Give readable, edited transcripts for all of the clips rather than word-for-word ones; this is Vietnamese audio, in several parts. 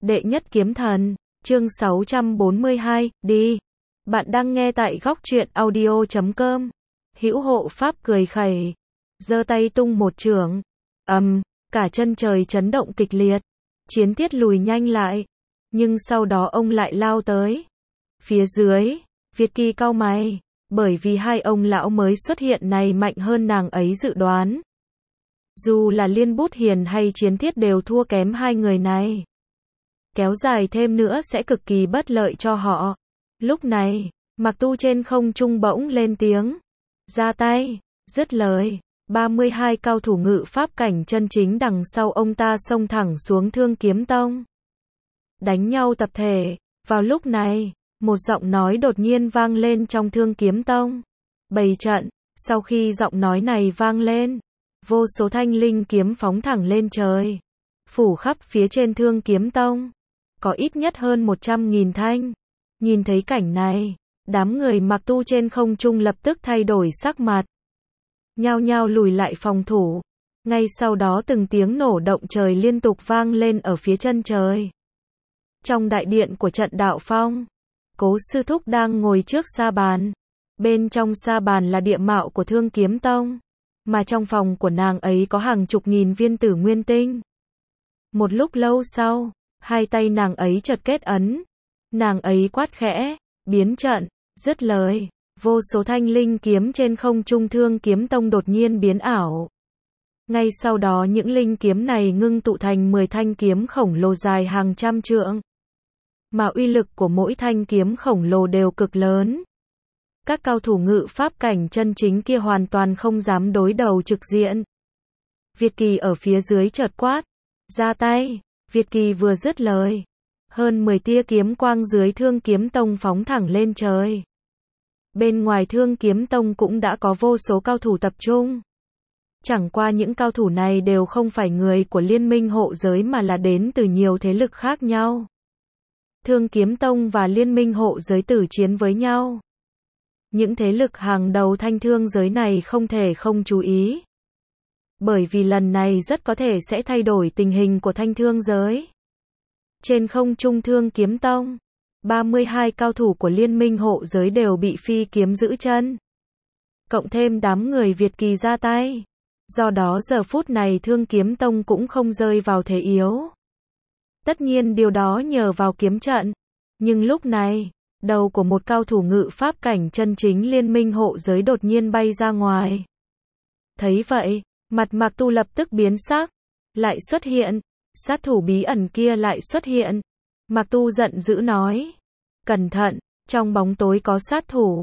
Đệ nhất kiếm thần, chương 642, đi. Bạn đang nghe tại góc truyện audio.com. Hữu hộ pháp cười khẩy, giơ tay tung một chưởng. Cả chân trời chấn động kịch liệt. Chiến tiết lùi nhanh lại. Nhưng sau đó ông lại lao tới. Phía dưới, Việt Kỳ cau mày, bởi vì hai ông lão mới xuất hiện này mạnh hơn nàng ấy dự đoán. Dù là Liên Bút Hiền hay Chiến Thiết đều thua kém hai người này. Kéo dài thêm nữa sẽ cực kỳ bất lợi cho họ. Lúc này, Mạc Tu trên không trung bỗng lên tiếng. Ra tay, dứt lời. 32 cao thủ ngự pháp cảnh chân chính đằng sau ông ta xông thẳng xuống Thương Kiếm Tông. Đánh nhau tập thể. Vào lúc này, một giọng nói đột nhiên vang lên trong Thương Kiếm Tông. Bày trận. Sau khi giọng nói này vang lên, vô số thanh linh kiếm phóng thẳng lên trời, phủ khắp phía trên Thương Kiếm Tông. Có ít nhất hơn 100.000 thanh. Nhìn thấy cảnh này, đám người Mạc Tu trên không trung lập tức thay đổi sắc mặt. Nhao nhao lùi lại phòng thủ. Ngay sau đó từng tiếng nổ động trời liên tục vang lên ở phía chân trời. Trong đại điện của trận đạo phong, Cố Sư Thúc đang ngồi trước sa bàn. Bên trong sa bàn là địa mạo của Thương Kiếm Tông, mà trong phòng của nàng ấy có hàng chục nghìn viên tử nguyên tinh. Một lúc lâu sau, hai tay nàng ấy chợt kết ấn. Nàng ấy quát khẽ, biến trận, dứt lời. Vô số thanh linh kiếm trên không trung Thương Kiếm Tông đột nhiên biến ảo. Ngay sau đó những linh kiếm này ngưng tụ thành 10 thanh kiếm khổng lồ dài hàng trăm trượng. Mà uy lực của mỗi thanh kiếm khổng lồ đều cực lớn. Các cao thủ ngự pháp cảnh chân chính kia hoàn toàn không dám đối đầu trực diện. Việt Kỳ ở phía dưới chợt quát, ra tay. Việt Kỳ vừa dứt lời, hơn 10 tia kiếm quang dưới Thương Kiếm Tông phóng thẳng lên trời. Bên ngoài Thương Kiếm Tông cũng đã có vô số cao thủ tập trung. Chẳng qua những cao thủ này đều không phải người của Liên minh hộ giới mà là đến từ nhiều thế lực khác nhau. Thương Kiếm Tông và Liên minh hộ giới tử chiến với nhau. Những thế lực hàng đầu thanh thương giới này không thể không chú ý. Bởi vì lần này rất có thể sẽ thay đổi tình hình của thanh thương giới. Trên không trung Thương Kiếm Tông, 32 cao thủ của Liên minh hộ giới đều bị phi kiếm giữ chân. Cộng thêm đám người Việt Kỳ ra tay. Do đó giờ phút này Thương Kiếm Tông cũng không rơi vào thế yếu. Tất nhiên điều đó nhờ vào kiếm trận. Nhưng lúc này, đầu của một cao thủ ngự pháp cảnh chân chính Liên minh hộ giới đột nhiên bay ra ngoài. Thấy vậy, mặt Mạc Tu lập tức biến sắc. Lại xuất hiện. Sát thủ bí ẩn kia lại xuất hiện. Mạc Tu giận dữ nói. Cẩn thận, trong bóng tối có sát thủ.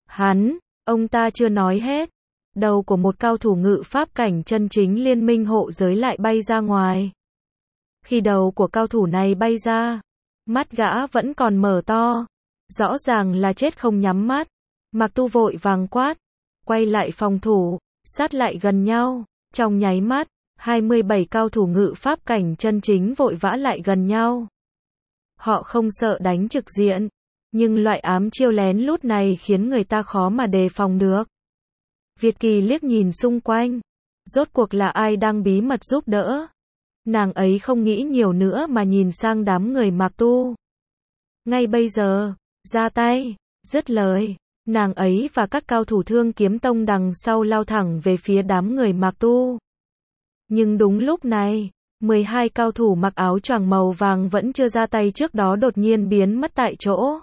Ông ta chưa nói hết. Đầu của một cao thủ ngự pháp cảnh chân chính Liên minh hộ giới lại bay ra ngoài. Khi đầu của cao thủ này bay ra, mắt gã vẫn còn mở to. Rõ ràng là chết không nhắm mắt. Mạc Tu vội vàng quát, quay lại phòng thủ, sát lại gần nhau. Trong nháy mắt, 27 cao thủ ngự pháp cảnh chân chính vội vã lại gần nhau. Họ không sợ đánh trực diện, nhưng loại ám chiêu lén lút này khiến người ta khó mà đề phòng được. Việt Kỳ liếc nhìn xung quanh, rốt cuộc là ai đang bí mật giúp đỡ. Nàng ấy không nghĩ nhiều nữa mà nhìn sang đám người Mạc Tu. Ngay bây giờ, ra tay, dứt lời, nàng ấy và các cao thủ Thương Kiếm Tông đằng sau lao thẳng về phía đám người Mạc Tu. Nhưng đúng lúc này, 12 cao thủ mặc áo choàng màu vàng vẫn chưa ra tay trước đó đột nhiên biến mất tại chỗ.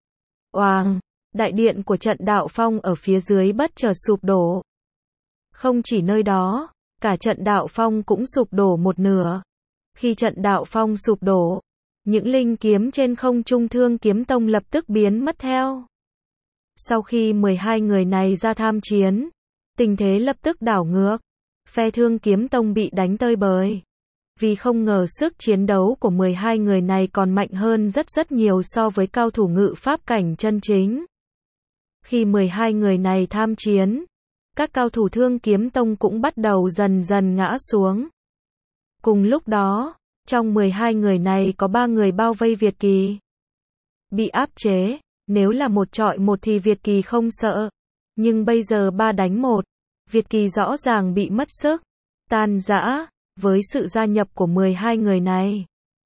Oàng! Đại điện của trận đạo phong ở phía dưới bất chợt sụp đổ. Không chỉ nơi đó, cả trận đạo phong cũng sụp đổ một nửa. Khi trận đạo phong sụp đổ, những linh kiếm trên không trung Thương Kiếm Tông lập tức biến mất theo. Sau khi 12 người này ra tham chiến, tình thế lập tức đảo ngược. Phe Thương Kiếm Tông bị đánh tơi bời. Vì không ngờ sức chiến đấu của 12 người này còn mạnh hơn rất nhiều so với cao thủ ngự pháp cảnh chân chính. Khi 12 người này tham chiến, các cao thủ Thương Kiếm Tông cũng bắt đầu dần dần ngã xuống. Cùng lúc đó, trong 12 người này có 3 người bao vây Việt Kỳ. Bị áp chế, nếu là một chọi một thì Việt Kỳ không sợ. Nhưng bây giờ 3 đánh 1, Việt Kỳ rõ ràng bị mất sức, tan rã. Với sự gia nhập của 12 người này,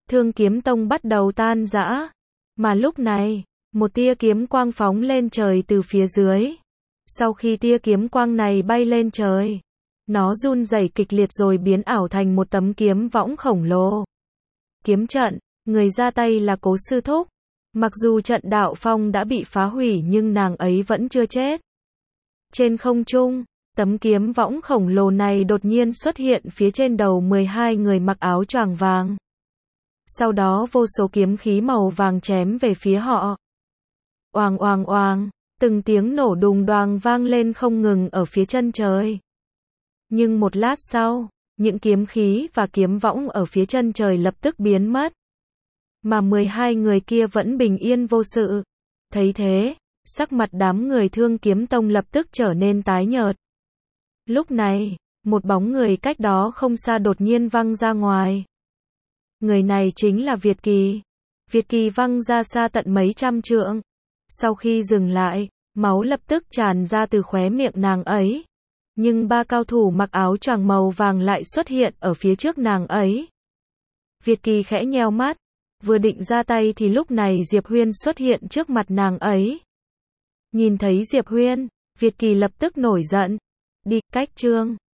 Thương Kiếm Tông bắt đầu tan rã. Mà lúc này, một tia kiếm quang phóng lên trời từ phía dưới. Sau khi tia kiếm quang này bay lên trời, nó run rẩy kịch liệt rồi biến ảo thành một tấm kiếm võng khổng lồ. Kiếm trận, người ra tay là Cố Sư Thúc. Mặc dù trận đạo phong đã bị phá hủy nhưng nàng ấy vẫn chưa chết. Trên không trung, tấm kiếm võng khổng lồ này đột nhiên xuất hiện phía trên đầu 12 người mặc áo choàng vàng. Sau đó vô số kiếm khí màu vàng chém về phía họ. Oàng oàng oàng, từng tiếng nổ đùng đoàng vang lên không ngừng ở phía chân trời. Nhưng một lát sau, những kiếm khí và kiếm võng ở phía chân trời lập tức biến mất. Mà 12 người kia vẫn bình yên vô sự. Thấy thế, sắc mặt đám người Thương Kiếm Tông lập tức trở nên tái nhợt. Lúc này, một bóng người cách đó không xa đột nhiên văng ra ngoài. Người này chính là Việt Kỳ. Việt Kỳ văng ra xa tận mấy trăm trượng. Sau khi dừng lại, máu lập tức tràn ra từ khóe miệng nàng ấy. Nhưng ba cao thủ mặc áo choàng màu vàng lại xuất hiện ở phía trước nàng ấy. Việt Kỳ khẽ nheo mắt, vừa định ra tay thì lúc này Diệp Huyên xuất hiện trước mặt nàng ấy. Nhìn thấy Diệp Huyên, Việt Kỳ lập tức nổi giận. Đi, cách chương.